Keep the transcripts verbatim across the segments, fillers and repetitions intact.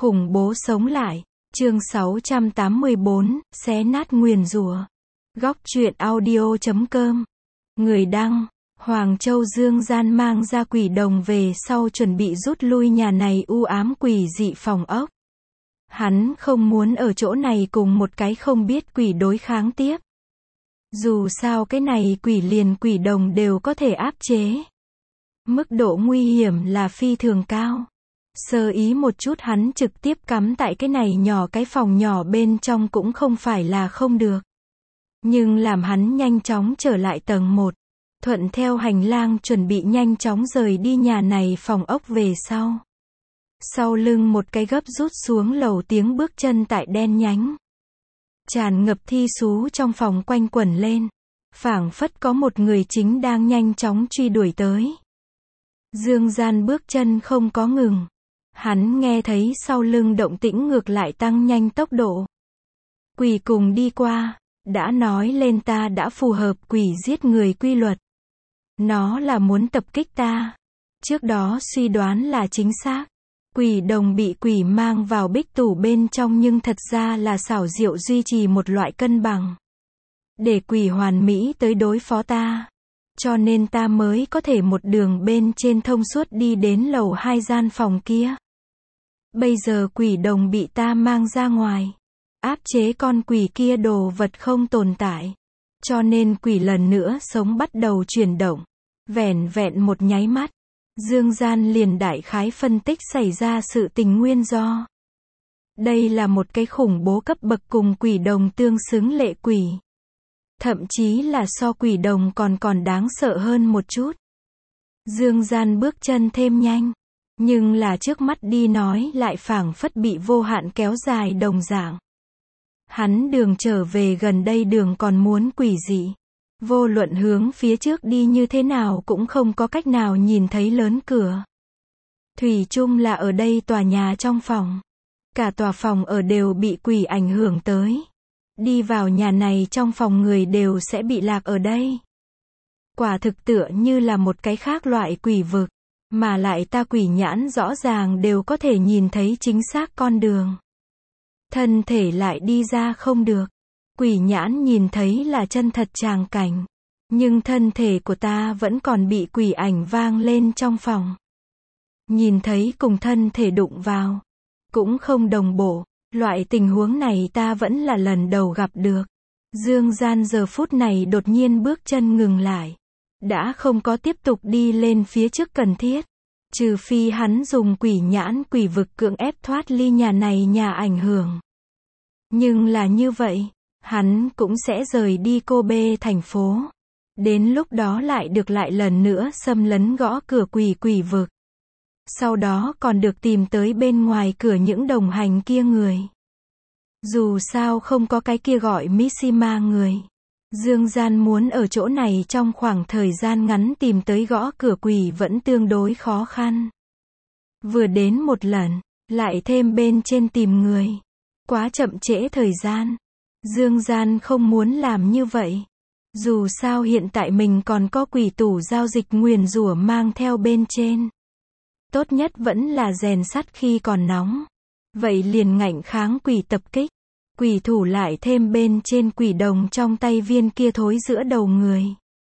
Khủng bố sống lại. Chương sáu trăm tám mươi bốn, xé nát nguyền rủa. Góc truyện audio chấm com. Người đăng, Hoàng Châu Dương Gian mang ra quỷ đồng về sau chuẩn bị rút lui nhà này u ám quỷ dị phòng ốc. Hắn không muốn ở chỗ này cùng một cái không biết quỷ đối kháng tiếp. Dù sao cái này quỷ liền quỷ đồng đều có thể áp chế. Mức độ nguy hiểm là phi thường cao. Sơ ý một chút hắn trực tiếp cắm tại cái này nhỏ cái phòng nhỏ bên trong cũng không phải là không được. Nhưng làm hắn nhanh chóng trở lại tầng một, thuận theo hành lang chuẩn bị nhanh chóng rời đi nhà này phòng ốc về sau. Sau lưng một cái gấp rút xuống lầu tiếng bước chân tại đen nhánh. Tràn ngập thi xú trong phòng quanh quẩn lên. Phảng phất có một người chính đang nhanh chóng truy đuổi tới. Dương Gian bước chân không có ngừng. Hắn nghe thấy sau lưng động tĩnh ngược lại tăng nhanh tốc độ. Quỷ cùng đi qua, đã nói lên ta đã phù hợp quỷ giết người quy luật. Nó là muốn tập kích ta. Trước đó suy đoán là chính xác. Quỷ đồng bị quỷ mang vào bích tủ bên trong nhưng thật ra là xảo diệu duy trì một loại cân bằng. Để quỷ hoàn mỹ tới đối phó ta. Cho nên ta mới có thể một đường bên trên thông suốt đi đến lầu hai gian phòng kia. Bây giờ quỷ đồng bị ta mang ra ngoài. Áp chế con quỷ kia đồ vật không tồn tại. Cho nên quỷ lần nữa sống bắt đầu chuyển động. Vẻn vẹn một nháy mắt. Dương Gian liền đại khái phân tích xảy ra sự tình nguyên do. Đây là một cái khủng bố cấp bậc cùng quỷ đồng tương xứng lệ quỷ. Thậm chí là so quỷ đồng còn còn đáng sợ hơn một chút. Dương Gian bước chân thêm nhanh. Nhưng là trước mắt đi nói lại phảng phất bị vô hạn kéo dài đồng dạng. Hắn đường trở về gần đây đường còn muốn quỷ dị. Vô luận hướng phía trước đi như thế nào cũng không có cách nào nhìn thấy lớn cửa. Thủy chung là ở đây tòa nhà trong phòng. Cả tòa phòng ở đều bị quỷ ảnh hưởng tới. Đi vào nhà này trong phòng người đều sẽ bị lạc ở đây. Quả thực tựa như là một cái khác loại quỷ vực. Mà lại ta quỷ nhãn rõ ràng đều có thể nhìn thấy chính xác con đường. Thân thể lại đi ra không được. Quỷ nhãn nhìn thấy là chân thật tràng cảnh. Nhưng thân thể của ta vẫn còn bị quỷ ảnh vang lên trong phòng. Nhìn thấy cùng thân thể đụng vào. Cũng không đồng bộ. Loại tình huống này ta vẫn là lần đầu gặp được. Dương Gian giờ phút này đột nhiên bước chân ngừng lại. Đã không có tiếp tục đi lên phía trước cần thiết. Trừ phi hắn dùng quỷ nhãn quỷ vực cưỡng ép thoát ly nhà này nhà ảnh hưởng. Nhưng là như vậy, hắn cũng sẽ rời đi Kobe thành phố. Đến lúc đó lại được lại lần nữa xâm lấn gõ cửa quỷ quỷ vực. Sau đó còn được tìm tới bên ngoài cửa những đồng hành kia người. Dù sao không có cái kia gọi Mishima người. Dương Gian muốn ở chỗ này trong khoảng thời gian ngắn tìm tới gõ cửa quỷ vẫn tương đối khó khăn. Vừa đến một lần, lại thêm bên trên tìm người. Quá chậm trễ thời gian. Dương Gian không muốn làm như vậy. Dù sao hiện tại mình còn có quỷ tủ giao dịch nguyền rủa mang theo bên trên. Tốt nhất vẫn là rèn sắt khi còn nóng. Vậy liền ngạnh kháng quỷ tập kích. Quỷ thủ lại thêm bên trên quỷ đồng trong tay viên kia thối giữa đầu người.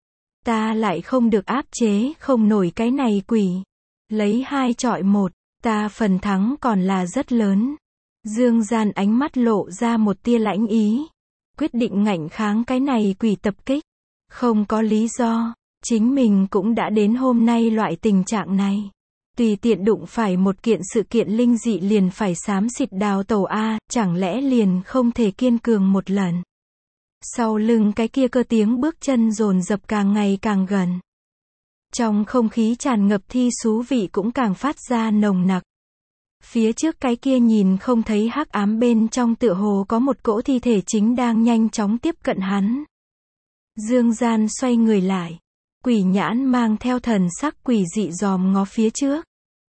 Ta lại không được áp chế không nổi cái này quỷ. Lấy hai chọi một, ta phần thắng còn là rất lớn. Dương Gian ánh mắt lộ ra một tia lãnh ý. Quyết định ngạnh kháng cái này quỷ tập kích. Không có lý do, chính mình cũng đã đến hôm nay loại tình trạng này. Tùy tiện đụng phải một kiện sự kiện linh dị liền phải xám xịt đào tẩu a, chẳng lẽ liền không thể kiên cường một lần. Sau lưng cái kia cơ tiếng bước chân dồn dập càng ngày càng gần. Trong không khí tràn ngập thi xú vị cũng càng phát ra nồng nặc. Phía trước cái kia nhìn không thấy hắc ám bên trong tựa hồ có một cỗ thi thể chính đang nhanh chóng tiếp cận hắn. Dương Gian xoay người lại. Quỷ nhãn mang theo thần sắc quỷ dị dòm ngó phía trước.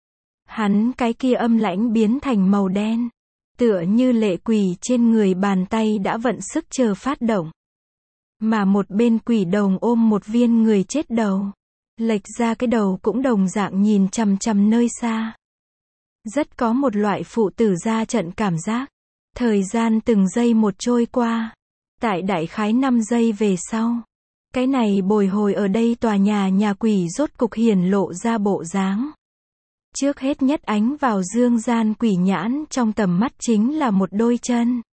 Hắn cái kia âm lãnh biến thành màu đen. Tựa như lệ quỷ trên người bàn tay đã vận sức chờ phát động. Mà một bên quỷ đồng ôm một viên người chết đầu. Lệch ra cái đầu cũng đồng dạng nhìn chằm chằm nơi xa. Rất có một loại phụ tử ra trận cảm giác. Thời gian từng giây một trôi qua. Tại đại khái năm giây về sau. Cái này bồi hồi ở đây tòa nhà nhà quỷ rốt cục hiển lộ ra bộ dáng. Trước hết nhất ánh vào dương gian quỷ nhãn trong tầm mắt chính là một đôi chân.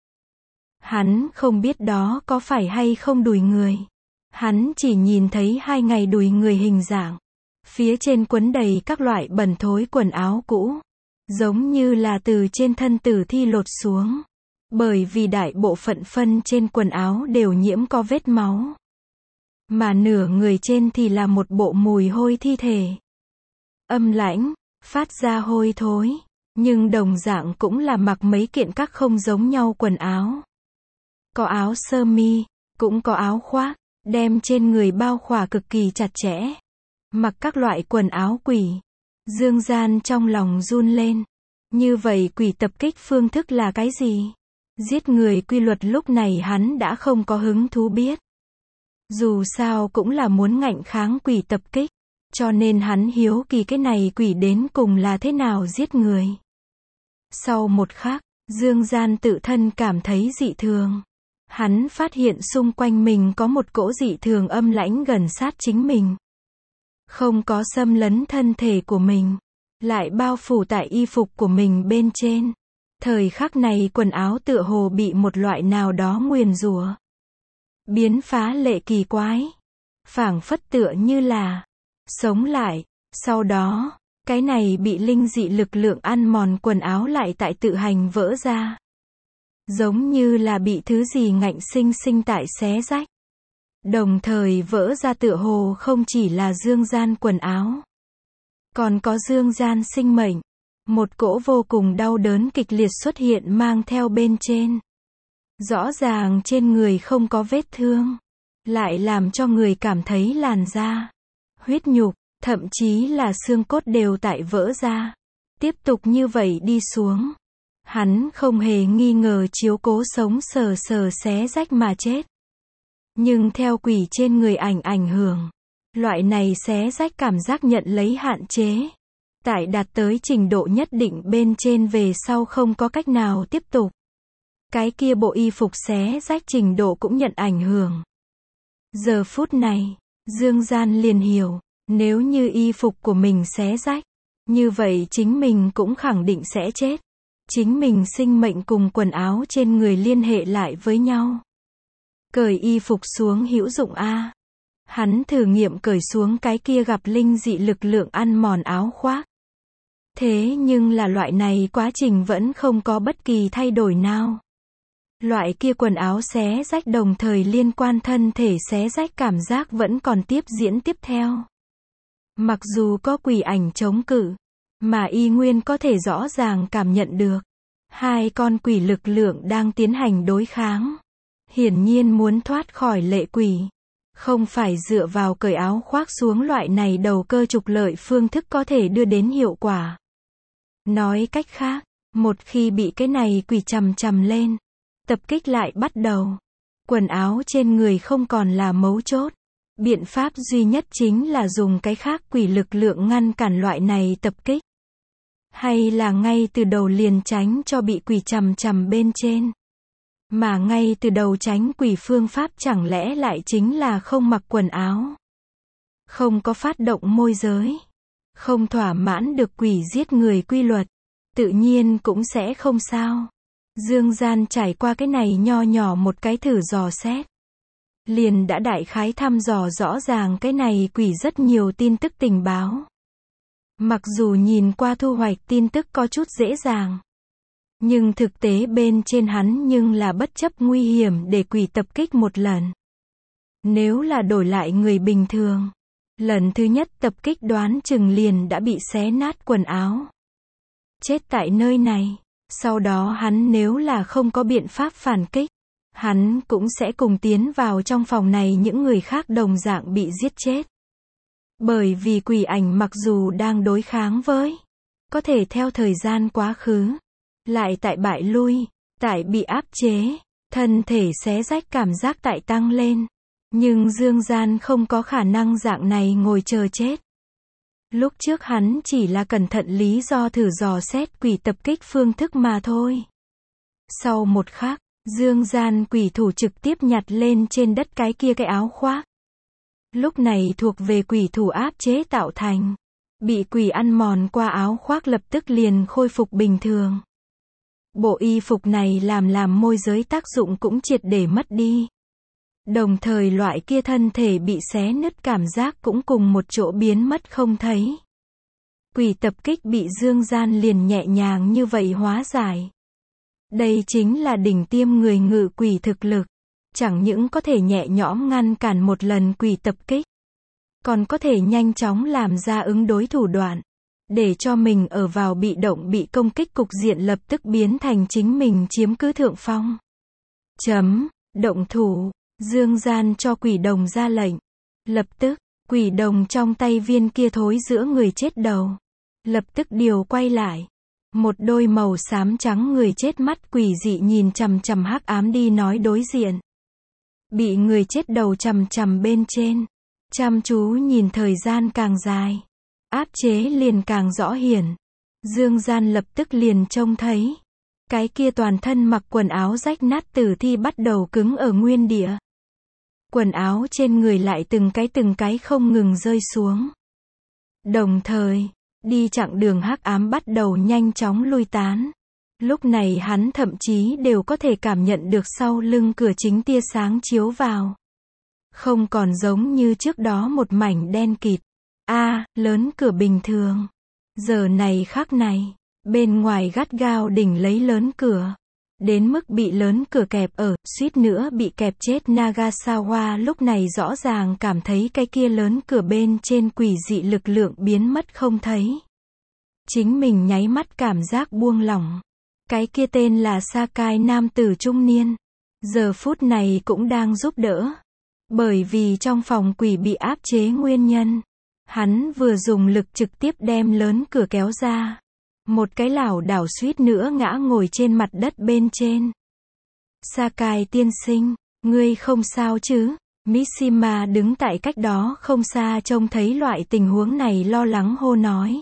Hắn không biết đó có phải hay không đùi người. Hắn chỉ nhìn thấy hai ngày đùi người hình dạng. Phía trên quấn đầy các loại bẩn thối quần áo cũ. Giống như là từ trên thân tử thi lột xuống. Bởi vì đại bộ phận phân trên quần áo đều nhiễm có vết máu. Mà nửa người trên thì là một bộ mùi hôi thi thể. Âm lãnh, phát ra hôi thối. Nhưng đồng dạng cũng là mặc mấy kiện các không giống nhau quần áo. Có áo sơ mi, cũng có áo khoác, đem trên người bao khỏa cực kỳ chặt chẽ. Mặc các loại quần áo quỷ. Dương gian trong lòng run lên. Như vậy quỷ tập kích phương thức là cái gì? Giết người quy luật lúc này hắn đã không có hứng thú biết. Dù sao cũng là muốn ngạnh kháng quỷ tập kích. Cho nên hắn hiếu kỳ cái này quỷ đến cùng là thế nào giết người. Sau một khắc, Dương gian tự thân cảm thấy dị thường. Hắn phát hiện xung quanh mình có một cỗ dị thường âm lãnh gần sát chính mình. Không có xâm lấn thân thể của mình. Lại bao phủ tại y phục của mình bên trên. Thời khắc này quần áo tựa hồ bị một loại nào đó nguyền rủa. Biến phá lệ kỳ quái. Phảng phất tựa như là sống lại. Sau đó, cái này bị linh dị lực lượng ăn mòn quần áo lại tại tự hành vỡ ra. Giống như là bị thứ gì ngạnh sinh sinh tại xé rách. Đồng thời vỡ ra tựa hồ không chỉ là dương gian quần áo. Còn có dương gian sinh mệnh. Một cỗ vô cùng đau đớn kịch liệt xuất hiện mang theo bên trên. Rõ ràng trên người không có vết thương. Lại làm cho người cảm thấy làn da, huyết nhục, thậm chí là xương cốt đều tại vỡ ra. Tiếp tục như vậy đi xuống. Hắn không hề nghi ngờ chiếu cố sống sờ sờ xé rách mà chết. Nhưng theo quỷ trên người ảnh ảnh hưởng. Loại này xé rách cảm giác nhận lấy hạn chế. Tại đạt tới trình độ nhất định bên trên về sau không có cách nào tiếp tục. Cái kia bộ y phục xé rách trình độ cũng nhận ảnh hưởng. Giờ phút này, Dương gian liền hiểu, nếu như y phục của mình xé rách, như vậy chính mình cũng khẳng định sẽ chết. Chính mình sinh mệnh cùng quần áo trên người liên hệ lại với nhau. Cởi y phục xuống hữu dụng a. Hắn thử nghiệm cởi xuống cái kia gặp linh dị lực lượng ăn mòn áo khoác. Thế nhưng là loại này quá trình vẫn không có bất kỳ thay đổi nào. Loại kia quần áo xé rách đồng thời liên quan thân thể xé rách cảm giác vẫn còn tiếp diễn tiếp theo. Mặc dù có quỷ ảnh chống cự, mà y nguyên có thể rõ ràng cảm nhận được. Hai con quỷ lực lượng đang tiến hành đối kháng. Hiển nhiên muốn thoát khỏi lệ quỷ. Không phải dựa vào cởi áo khoác xuống loại này đầu cơ trục lợi phương thức có thể đưa đến hiệu quả. Nói cách khác, một khi bị cái này quỷ chằm chằm lên, tập kích lại bắt đầu. Quần áo trên người không còn là mấu chốt. Biện pháp duy nhất chính là dùng cái khác quỷ lực lượng ngăn cản loại này tập kích. Hay là ngay từ đầu liền tránh cho bị quỷ chằm chằm bên trên. Mà ngay từ đầu tránh quỷ phương pháp chẳng lẽ lại chính là không mặc quần áo. Không có phát động môi giới. Không thỏa mãn được quỷ giết người quy luật. Tự nhiên cũng sẽ không sao. Dương gian trải qua cái này nho nhỏ một cái thử dò xét. Liền đã đại khái thăm dò rõ ràng cái này quỷ rất nhiều tin tức tình báo. Mặc dù nhìn qua thu hoạch tin tức có chút dễ dàng. Nhưng thực tế bên trên hắn nhưng là bất chấp nguy hiểm để quỷ tập kích một lần. Nếu là đổi lại người bình thường. Lần thứ nhất tập kích đoán chừng liền đã bị xé nát quần áo. Chết tại nơi này. Sau đó hắn nếu là không có biện pháp phản kích. Hắn cũng sẽ cùng tiến vào trong phòng này những người khác đồng dạng bị giết chết. Bởi vì quỷ ảnh mặc dù đang đối kháng với. Có thể theo thời gian quá khứ. Lại tại bại lui. Tại bị áp chế. Thân thể xé rách cảm giác tại tăng lên. Nhưng dương gian không có khả năng dạng này ngồi chờ chết. Lúc trước hắn chỉ là cẩn thận lý do thử dò xét quỷ tập kích phương thức mà thôi. Sau một khắc, dương gian quỷ thủ trực tiếp nhặt lên trên đất cái kia cái áo khoác. Lúc này thuộc về quỷ thủ áp chế tạo thành. Bị quỷ ăn mòn qua áo khoác lập tức liền khôi phục bình thường. Bộ y phục này làm làm môi giới tác dụng cũng triệt để mất đi. Đồng thời loại kia thân thể bị xé nứt cảm giác cũng cùng một chỗ biến mất không thấy. Quỷ tập kích bị dương gian liền nhẹ nhàng như vậy hóa giải. Đây chính là đỉnh tiêm người ngự quỷ thực lực. Chẳng những có thể nhẹ nhõm ngăn cản một lần quỷ tập kích, còn có thể nhanh chóng làm ra ứng đối thủ đoạn, để cho mình ở vào bị động bị công kích cục diện lập tức biến thành chính mình chiếm cứ thượng phong. Chấm, động thủ, dương gian cho quỷ đồng ra lệnh. Lập tức, quỷ đồng trong tay viên kia thối giữa người chết đầu. Lập tức điều quay lại. Một đôi màu xám trắng người chết mắt quỷ dị nhìn chằm chằm hắc ám đi nói đối diện. Bị người chết đầu chằm chằm bên trên. Chăm chú nhìn thời gian càng dài. Áp chế liền càng rõ hiển. Dương gian lập tức liền trông thấy. Cái kia toàn thân mặc quần áo rách nát tử thi bắt đầu cứng ở nguyên địa. Quần áo trên người lại từng cái từng cái không ngừng rơi xuống. Đồng thời, đi chặng đường hắc ám bắt đầu nhanh chóng lui tán. Lúc này hắn thậm chí đều có thể cảm nhận được sau lưng cửa chính tia sáng chiếu vào. Không còn giống như trước đó một mảnh đen kịt. A, à, lớn cửa bình thường. Giờ này khắc này, bên ngoài gắt gao đỉnh lấy lớn cửa. Đến mức bị lớn cửa kẹp ở, suýt nữa bị kẹp chết Nagasawa lúc này rõ ràng cảm thấy cái kia lớn cửa bên trên quỷ dị lực lượng biến mất không thấy. Chính mình nháy mắt cảm giác buông lỏng. Cái kia tên là Sakai nam tử trung niên. Giờ phút này cũng đang giúp đỡ. Bởi vì trong phòng quỷ bị áp chế nguyên nhân. Hắn vừa dùng lực trực tiếp đem lớn cửa kéo ra. Một cái lảo đảo suýt nữa ngã ngồi trên mặt đất bên trên. Sakai tiên sinh, ngươi không sao chứ? Mishima đứng tại cách đó không xa trông thấy loại tình huống này lo lắng hô nói.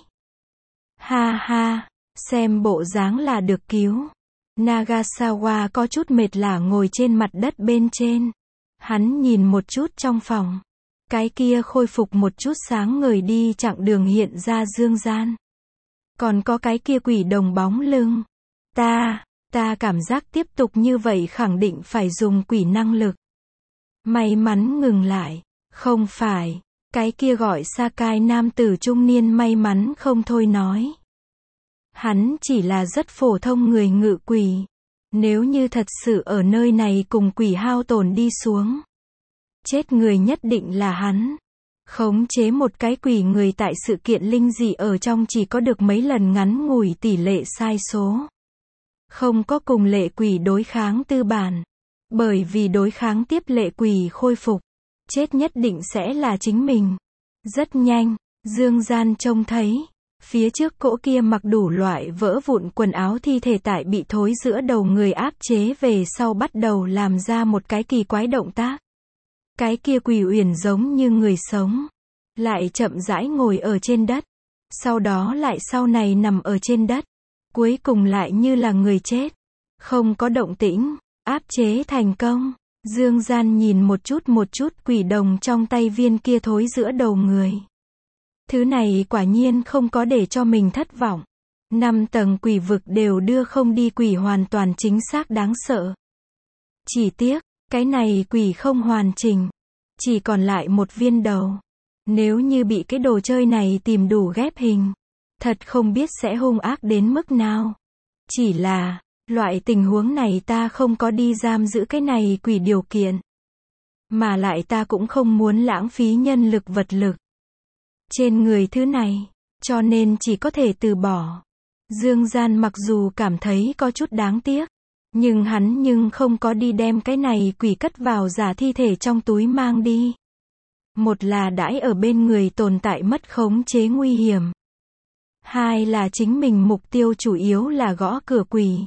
Ha ha, xem bộ dáng là được cứu. Nagasawa có chút mệt lả ngồi trên mặt đất bên trên. Hắn nhìn một chút trong phòng. Cái kia khôi phục một chút sáng ngời đi chặng đường hiện ra dương gian. Còn có cái kia quỷ đồng bóng lưng. Ta, ta cảm giác tiếp tục như vậy khẳng định phải dùng quỷ năng lực. May mắn ngừng lại. Không phải, cái kia gọi Sakai nam tử trung niên may mắn không thôi nói. Hắn chỉ là rất phổ thông người ngự quỷ. Nếu như thật sự ở nơi này cùng quỷ hao tổn đi xuống. Chết người nhất định là hắn. Khống chế một cái quỷ người tại sự kiện linh dị ở trong chỉ có được mấy lần ngắn ngủi tỷ lệ sai số. Không có cùng lệ quỷ đối kháng tư bản. Bởi vì đối kháng tiếp lệ quỷ khôi phục. Chết nhất định sẽ là chính mình. Rất nhanh, dương gian trông thấy. Phía trước cỗ kia mặc đủ loại vỡ vụn quần áo thi thể tại bị thối giữa đầu người áp chế về sau bắt đầu làm ra một cái kỳ quái động tác. Cái kia quỷ uyển giống như người sống. Lại chậm rãi ngồi ở trên đất. Sau đó lại sau này nằm ở trên đất. Cuối cùng lại như là người chết. Không có động tĩnh. Áp chế thành công. Dương gian nhìn một chút một chút quỷ đồng trong tay viên kia thối giữa đầu người. Thứ này quả nhiên không có để cho mình thất vọng. Năm tầng quỷ vực đều đưa không đi quỷ hoàn toàn chính xác đáng sợ. Chỉ tiếc, cái này quỷ không hoàn chỉnh. Chỉ còn lại một viên đầu. Nếu như bị cái đồ chơi này tìm đủ ghép hình. Thật không biết sẽ hung ác đến mức nào. Chỉ là, loại tình huống này ta không có đi giam giữ cái này quỷ điều kiện. Mà lại ta cũng không muốn lãng phí nhân lực vật lực. Trên người thứ này, cho nên chỉ có thể từ bỏ. Dương gian mặc dù cảm thấy có chút đáng tiếc. Nhưng hắn nhưng không có đi đem cái này quỷ cất vào giả thi thể trong túi mang đi. Một là đãi ở bên người tồn tại mất khống chế nguy hiểm. Hai là chính mình mục tiêu chủ yếu là gõ cửa quỷ.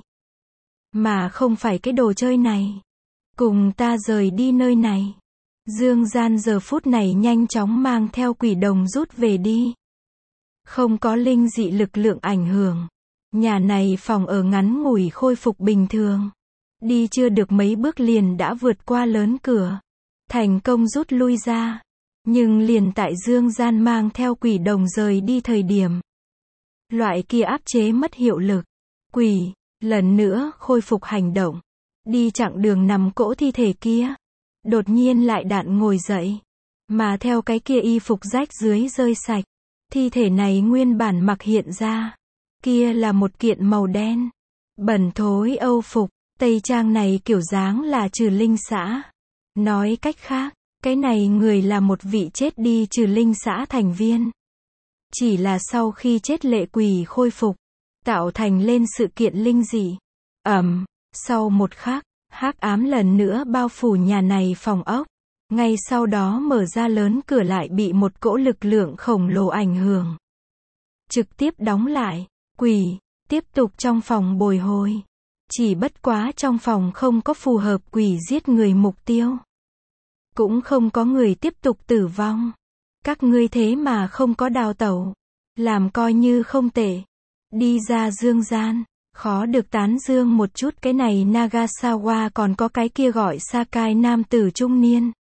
Mà không phải cái đồ chơi này. Cùng ta rời đi nơi này. Dương gian giờ phút này nhanh chóng mang theo quỷ đồng rút về đi. Không có linh dị lực lượng ảnh hưởng. Nhà này phòng ở ngắn ngủi khôi phục bình thường. Đi chưa được mấy bước liền đã vượt qua lớn cửa. Thành công rút lui ra. Nhưng liền tại Dương Gian mang theo quỷ đồng rời đi thời điểm. Loại kia áp chế mất hiệu lực. Quỷ, lần nữa khôi phục hành động. Đi chặng đường nằm cỗ thi thể kia. Đột nhiên lại đạn ngồi dậy. Mà theo cái kia y phục rách dưới rơi sạch. Thi thể này nguyên bản mặc hiện ra. Kia là một kiện màu đen. Bẩn thối âu phục. Tây trang này kiểu dáng là trừ linh xã. Nói cách khác, cái này người là một vị chết đi trừ linh xã thành viên. Chỉ là sau khi chết lệ quỷ khôi phục. Tạo thành lên sự kiện linh dị. Ẩm, sau một khắc, hắc ám lần nữa bao phủ nhà này phòng ốc. Ngay sau đó mở ra lớn cửa lại bị một cỗ lực lượng khổng lồ ảnh hưởng. Trực tiếp đóng lại. Quỷ, tiếp tục trong phòng bồi hồi. Chỉ bất quá trong phòng không có phù hợp quỷ giết người mục tiêu. Cũng không có người tiếp tục tử vong. Các ngươi thế mà không có đào tẩu. Làm coi như không tệ. Đi ra dương gian. Khó được tán dương một chút cái này Nagasawa còn có cái kia gọi Sakai nam tử trung niên.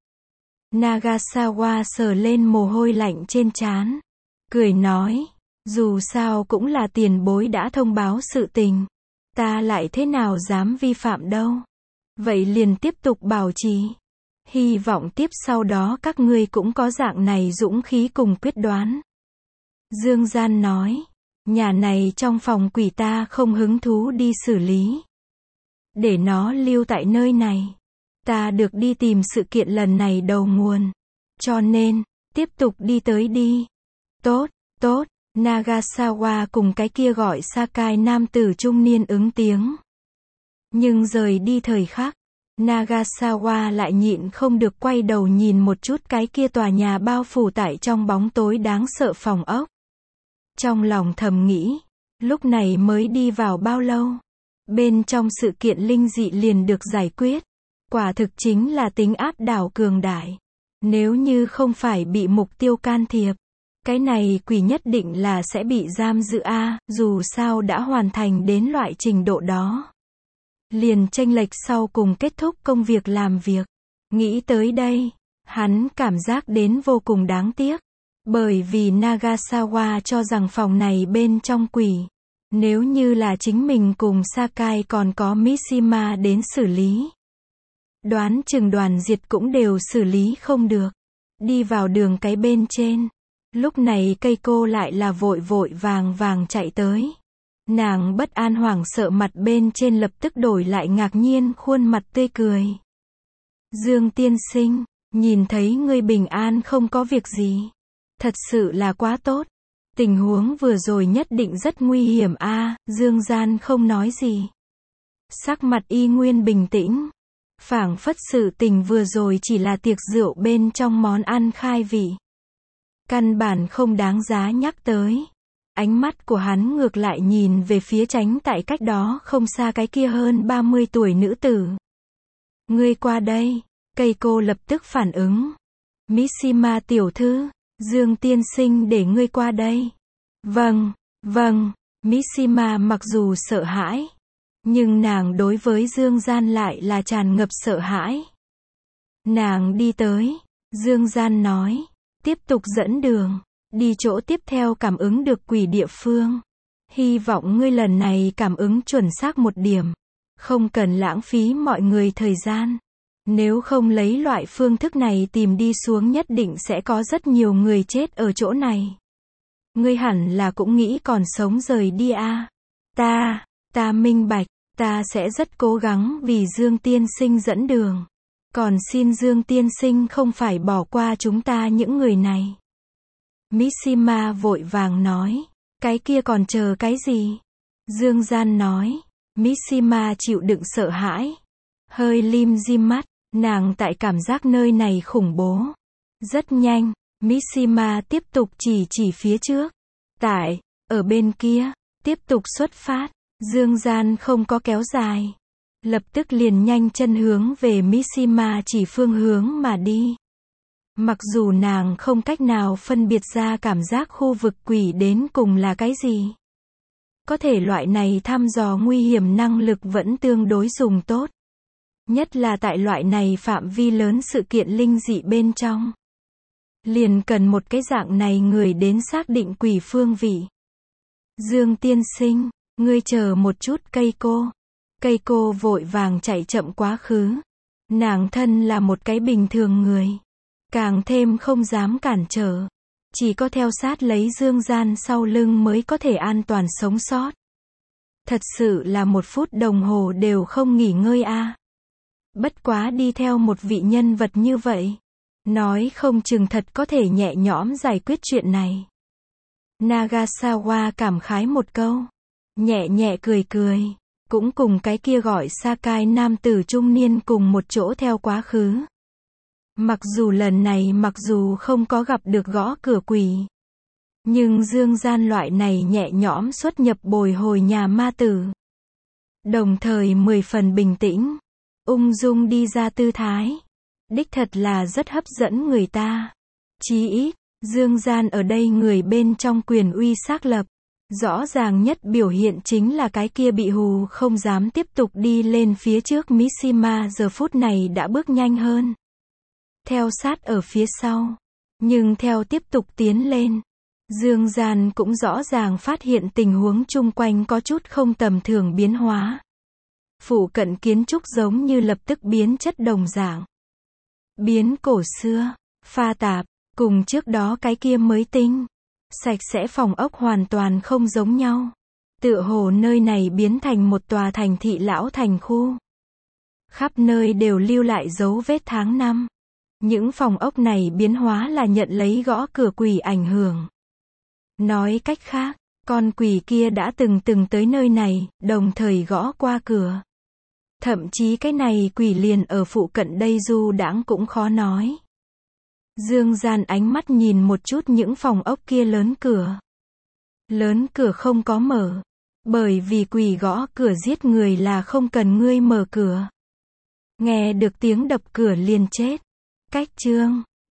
Nagasawa sờ lên mồ hôi lạnh trên trán. Cười nói. Dù sao cũng là tiền bối đã thông báo sự tình. Ta lại thế nào dám vi phạm đâu. Vậy liền tiếp tục bảo trì. Hy vọng tiếp sau đó các ngươi cũng có dạng này dũng khí cùng quyết đoán. Dương Gian nói. Nhà này trong phòng quỷ ta không hứng thú đi xử lý. Để nó lưu tại nơi này. Ta được đi tìm sự kiện lần này đầu nguồn. Cho nên, tiếp tục đi tới đi. Tốt, tốt. Nagasawa cùng cái kia gọi Sakai nam tử trung niên ứng tiếng. Nhưng rời đi thời khắc, Nagasawa lại nhịn không được quay đầu nhìn một chút cái kia tòa nhà bao phủ tại trong bóng tối đáng sợ phòng ốc. Trong lòng thầm nghĩ, lúc này mới đi vào bao lâu? Bên trong sự kiện linh dị liền được giải quyết. Quả thực chính là tính áp đảo cường đại. Nếu như không phải bị mục tiêu can thiệp, cái này quỷ nhất định là sẽ bị giam giữ a, dù sao đã hoàn thành đến loại trình độ đó. Liền chênh lệch sau cùng kết thúc công việc làm việc. Nghĩ tới đây, hắn cảm giác đến vô cùng đáng tiếc. Bởi vì Nagasawa cho rằng phòng này bên trong quỷ. Nếu như là chính mình cùng Sakai còn có Mishima đến xử lý. Đoán chừng đoàn diệt cũng đều xử lý không được. Đi vào đường cái bên trên. Lúc này cây cô lại là vội vội vàng vàng chạy tới. Nàng bất an hoảng sợ mặt bên trên lập tức đổi lại ngạc nhiên khuôn mặt tươi cười. Dương tiên sinh, nhìn thấy ngươi bình an không có việc gì. Thật sự là quá tốt. Tình huống vừa rồi nhất định rất nguy hiểm a. À, Dương Gian không nói gì. Sắc mặt y nguyên bình tĩnh. Phảng phất sự tình vừa rồi chỉ là tiệc rượu bên trong món ăn khai vị. Căn bản không đáng giá nhắc tới. Ánh mắt của hắn ngược lại nhìn về phía tránh tại cách đó không xa cái kia hơn ba mươi tuổi nữ tử. Ngươi qua đây. Cây cô lập tức phản ứng. Mishima tiểu thư, Dương tiên sinh để ngươi qua đây. Vâng, vâng. Mishima mặc dù sợ hãi, nhưng nàng đối với Dương Gian lại là tràn ngập sợ hãi. Nàng đi tới. Dương Gian nói. Tiếp tục dẫn đường. Đi chỗ tiếp theo cảm ứng được quỷ địa phương. Hy vọng ngươi lần này cảm ứng chuẩn xác một điểm. Không cần lãng phí mọi người thời gian. Nếu không lấy loại phương thức này tìm đi xuống nhất định sẽ có rất nhiều người chết ở chỗ này. Ngươi hẳn là cũng nghĩ còn sống rời đi a. À. Ta, ta minh bạch, ta sẽ rất cố gắng vì Dương tiên sinh dẫn đường. Còn xin Dương tiên sinh không phải bỏ qua chúng ta những người này. Mishima vội vàng nói. Cái kia còn chờ cái gì? Dương Gian nói. Mishima chịu đựng sợ hãi. Hơi lim dim mắt. Nàng tại cảm giác nơi này khủng bố. Rất nhanh, Mishima tiếp tục chỉ chỉ phía trước. Tại, ở bên kia, tiếp tục xuất phát. Dương Gian không có kéo dài. Lập tức liền nhanh chân hướng về Mishima chỉ phương hướng mà đi. Mặc dù nàng không cách nào phân biệt ra cảm giác khu vực quỷ đến cùng là cái gì. Có thể loại này thăm dò nguy hiểm năng lực vẫn tương đối dùng tốt. Nhất là tại loại này phạm vi lớn sự kiện linh dị bên trong. Liền cần một cái dạng này người đến xác định quỷ phương vị. Dương tiên sinh, ngươi chờ một chút cây cô. Cây cô vội vàng chạy chậm quá khứ. Nàng thân là một cái bình thường người. Càng thêm không dám cản trở. Chỉ có theo sát lấy Dương Gian sau lưng mới có thể an toàn sống sót. Thật sự là một phút đồng hồ đều không nghỉ ngơi a. À. Bất quá đi theo một vị nhân vật như vậy. Nói không chừng thật có thể nhẹ nhõm giải quyết chuyện này. Nagasawa cảm khái một câu. Nhẹ nhẹ cười cười. Cũng cùng cái kia gọi Sakai nam tử trung niên cùng một chỗ theo quá khứ. Mặc dù lần này mặc dù không có gặp được gõ cửa quỷ. Nhưng Dương Gian loại này nhẹ nhõm xuất nhập bồi hồi nhà ma tử. Đồng thời mười phần bình tĩnh. Ung dung đi ra tư thái. Đích thật là rất hấp dẫn người ta. Chí ít, Dương Gian ở đây người bên trong quyền uy xác lập. Rõ ràng nhất biểu hiện chính là cái kia bị hù không dám tiếp tục đi lên phía trước Mishima giờ phút này đã bước nhanh hơn. Theo sát ở phía sau. Nhưng theo tiếp tục tiến lên. Dương Gian cũng rõ ràng phát hiện tình huống chung quanh có chút không tầm thường biến hóa. Phụ cận kiến trúc giống như lập tức biến chất đồng dạng. Biến cổ xưa, pha tạp, cùng trước đó cái kia mới tinh. Sạch sẽ phòng ốc hoàn toàn không giống nhau. Tựa hồ nơi này biến thành một tòa thành thị lão thành khu. Khắp nơi đều lưu lại dấu vết tháng năm. Những phòng ốc này biến hóa là nhận lấy gõ cửa quỷ ảnh hưởng. Nói cách khác, con quỷ kia đã từng từng tới nơi này, đồng thời gõ qua cửa. Thậm chí cái này quỷ liền ở phụ cận đây du đãng cũng khó nói. Dương Gian ánh mắt nhìn một chút những phòng ốc kia lớn cửa. Lớn cửa không có mở. Bởi vì quỷ gõ cửa giết người là không cần ngươi mở cửa. Nghe được tiếng đập cửa liền chết. Cách chương